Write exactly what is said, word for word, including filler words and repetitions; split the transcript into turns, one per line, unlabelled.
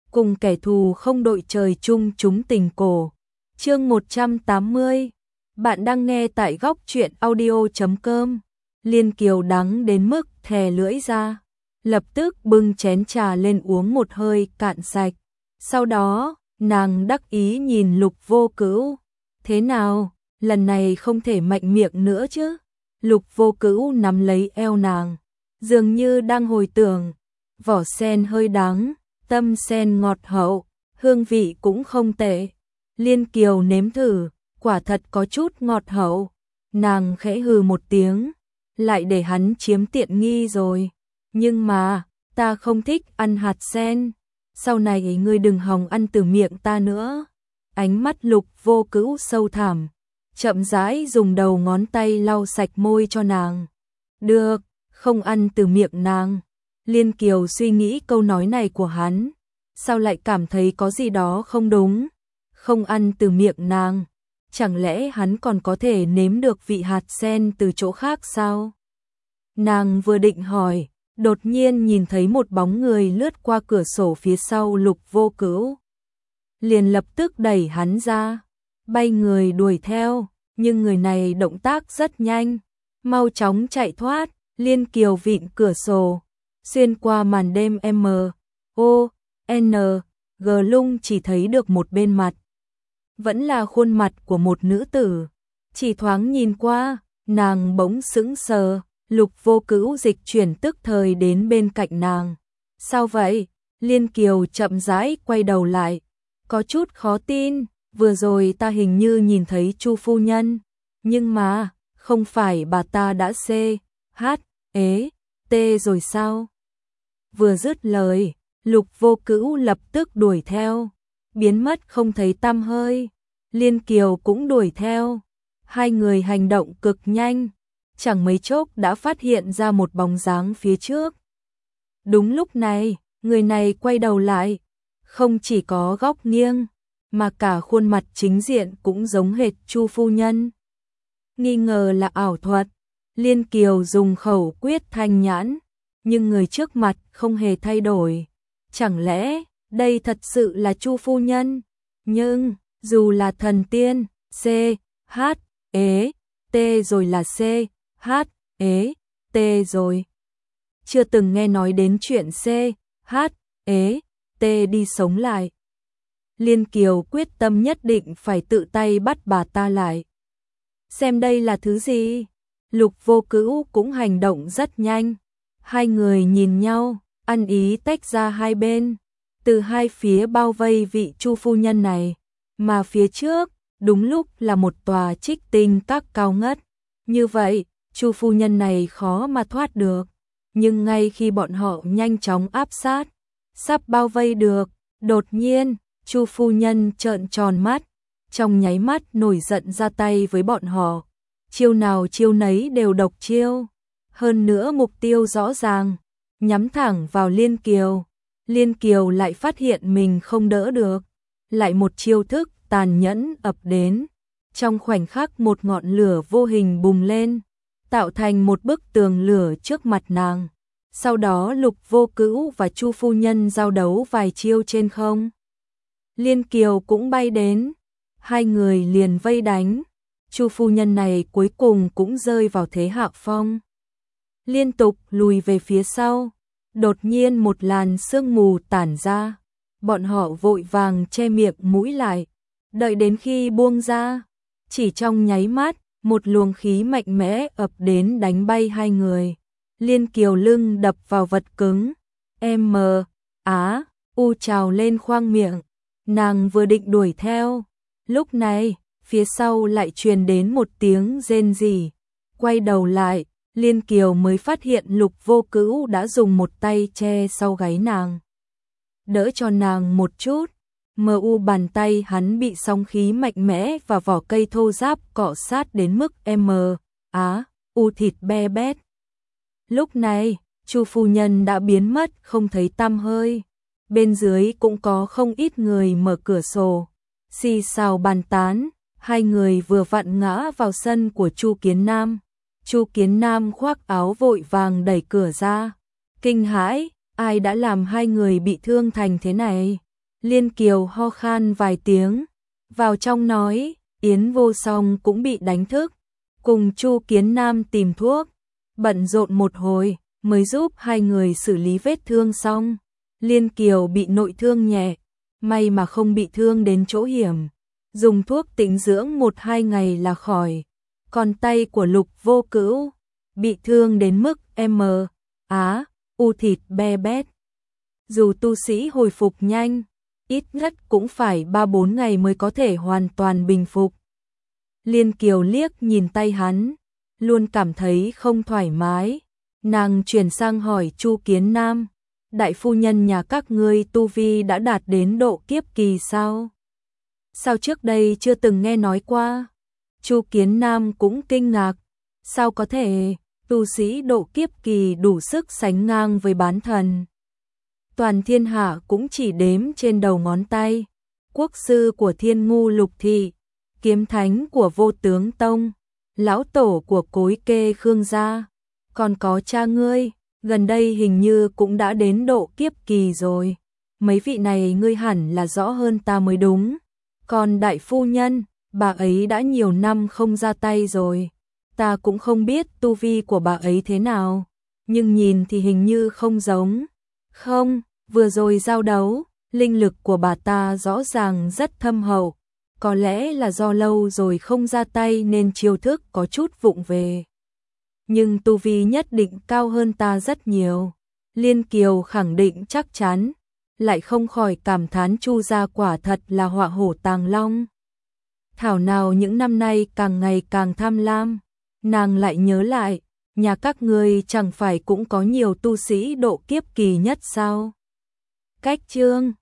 cùng kẻ thù không đội trời chung chúng tình cổ. Chương một trăm tám mươi. Bạn đang nghe tại góc truyện audio chấm com. Liên Kiều đắng đến mức thè lưỡi ra, lập tức bưng chén trà lên uống một hơi cạn sạch. Sau đó, nàng đắc ý nhìn Lục Vô Cữu. Thế nào, lần này không thể mạnh miệng nữa chứ? Lục Vô Cữu nắm lấy eo nàng, dường như đang hồi tưởng. Vỏ sen hơi đắng, tâm sen ngọt hậu, hương vị cũng không tệ. Liên Kiều nếm thử, quả thật có chút ngọt hậu. Nàng khẽ hừ một tiếng, lại để hắn chiếm tiện nghi rồi. Nhưng mà, ta không thích ăn hạt sen. Sau này ngươi đừng hòng ăn từ miệng ta nữa. Ánh mắt Lục Vô Cữu sâu thẳm, chậm rãi dùng đầu ngón tay lau sạch môi cho nàng. Được, không ăn từ miệng nàng. Liên Kiều suy nghĩ câu nói này của hắn, sao lại cảm thấy có gì đó không đúng. Không ăn từ miệng nàng, chẳng lẽ hắn còn có thể nếm được vị hạt sen từ chỗ khác sao? Nàng vừa định hỏi, đột nhiên nhìn thấy một bóng người lướt qua cửa sổ phía sau Lục Vô Cữu. Liền lập tức đẩy hắn ra, bay người đuổi theo, nhưng người này động tác rất nhanh, mau chóng chạy thoát. Liên Kiều vịn cửa sổ, xuyên qua màn đêm M, O, N, G lung chỉ thấy được một bên mặt. Vẫn là khuôn mặt của một nữ tử. Chỉ thoáng nhìn qua, nàng bỗng sững sờ. Lục Vô Cữu dịch chuyển tức thời đến bên cạnh nàng. Sao vậy? Liên Kiều chậm rãi quay đầu lại, có chút khó tin. Vừa rồi ta hình như nhìn thấy Chu phu nhân, nhưng mà không phải bà ta đã C, H, ế, T rồi sao? Vừa dứt lời, Lục Vô Cữu lập tức đuổi theo, biến mất không thấy tăm hơi. Liên Kiều cũng đuổi theo. Hai người hành động cực nhanh, chẳng mấy chốc đã phát hiện ra một bóng dáng phía trước. Đúng lúc này, người này quay đầu lại, không chỉ có góc nghiêng, mà cả khuôn mặt chính diện cũng giống hệt Chu phu nhân. Nghi ngờ là ảo thuật, Liên Kiều dùng khẩu quyết thanh nhãn, nhưng người trước mặt không hề thay đổi. Chẳng lẽ đây thật sự là Chu phu nhân? Nhưng dù là thần tiên, C, H, ế, T rồi là C, H, ế, T rồi. Chưa từng nghe nói đến chuyện C, H, ế, T đi sống lại. Liên Kiều quyết tâm nhất định phải tự tay bắt bà ta lại. Xem đây là thứ gì? Lục Vô Cữu cũng hành động rất nhanh. Hai người nhìn nhau, ăn ý tách ra hai bên, từ hai phía bao vây vị Chu phu nhân này. Mà phía trước, đúng lúc là một tòa Trích Tinh Các cao ngất. Như vậy, Chu phu nhân này khó mà thoát được. Nhưng ngay khi bọn họ nhanh chóng áp sát, sắp bao vây được, đột nhiên, Chu phu nhân trợn tròn mắt, trong nháy mắt nổi giận ra tay với bọn họ. Chiêu nào chiêu nấy đều độc chiêu, hơn nữa mục tiêu rõ ràng, nhắm thẳng vào Liên Kiều. Liên Kiều lại phát hiện mình không đỡ được, lại một chiêu thức tàn nhẫn ập đến. Trong khoảnh khắc một ngọn lửa vô hình bùng lên, tạo thành một bức tường lửa trước mặt nàng. Sau đó Lục Vô Cữu và Chu phu nhân giao đấu vài chiêu trên không. Liên Kiều cũng bay đến, hai người liền vây đánh. Chu phu nhân này cuối cùng cũng rơi vào thế hạ phong, liên tục lùi về phía sau. Đột nhiên một làn sương mù tản ra, bọn họ vội vàng che miệng mũi lại, đợi đến khi buông ra, chỉ trong nháy mắt, một luồng khí mạnh mẽ ập đến đánh bay hai người. Liên Kiều lưng đập vào vật cứng, M, Á, U trào lên khoang miệng. Nàng vừa định đuổi theo, lúc này, phía sau lại truyền đến một tiếng rên rỉ. Quay đầu lại, Liên Kiều mới phát hiện Lục Vô Cữu đã dùng một tay che sau gáy nàng, đỡ cho nàng một chút. Mờ u bàn tay hắn bị sóng khí mạnh mẽ và vỏ cây thô ráp cọ sát đến mức M, Á, U thịt be bét. Lúc này, Chu phu nhân đã biến mất không thấy tăm hơi. Bên dưới cũng có không ít người mở cửa sổ, xì xào bàn tán. Hai người vừa vặn ngã vào sân của Chu Kiến Nam. Chu Kiến Nam khoác áo vội vàng đẩy cửa ra, kinh hãi, ai đã làm hai người bị thương thành thế này? Liên Kiều ho khan vài tiếng, vào trong nói, Yến Vô Song cũng bị đánh thức, cùng Chu Kiến Nam tìm thuốc, bận rộn một hồi, mới giúp hai người xử lý vết thương xong. Liên Kiều bị nội thương nhẹ, may mà không bị thương đến chỗ hiểm, dùng thuốc tĩnh dưỡng một hai ngày là khỏi. Còn tay của Lục Vô Cữu, bị thương đến mức M, á, u thịt be bét. Dù tu sĩ hồi phục nhanh, ít nhất cũng phải ba bốn ngày mới có thể hoàn toàn bình phục. Liên Kiều liếc nhìn tay hắn, luôn cảm thấy không thoải mái. Nàng chuyển sang hỏi Chu Kiến Nam, đại phu nhân nhà các ngươi tu vi đã đạt đến độ kiếp kỳ sao? Sao trước đây chưa từng nghe nói qua? Chu Kiến Nam cũng kinh ngạc, sao có thể, tu sĩ độ kiếp kỳ đủ sức sánh ngang với bán thần. Toàn thiên hạ cũng chỉ đếm trên đầu ngón tay, quốc sư của Thiên Ngu Lục Thị, kiếm thánh của Vô Tướng Tông, lão tổ của Cối Kê Khương gia, còn có cha ngươi, gần đây hình như cũng đã đến độ kiếp kỳ rồi. Mấy vị này ngươi hẳn là rõ hơn ta mới đúng. Còn đại phu nhân, bà ấy đã nhiều năm không ra tay rồi. Ta cũng không biết tu vi của bà ấy thế nào, nhưng nhìn thì hình như không giống. Không, vừa rồi giao đấu, linh lực của bà ta rõ ràng rất thâm hậu. Có lẽ là do lâu rồi không ra tay nên chiêu thức có chút vụng về. Nhưng tu vi nhất định cao hơn ta rất nhiều. Liên Kiều khẳng định chắc chắn, lại không khỏi cảm thán Chu gia quả thật là họa hổ tàng long. Thảo nào những năm nay càng ngày càng tham lam. Nàng lại nhớ lại, nhà các ngươi chẳng phải cũng có nhiều tu sĩ độ kiếp kỳ nhất sao? Cách chương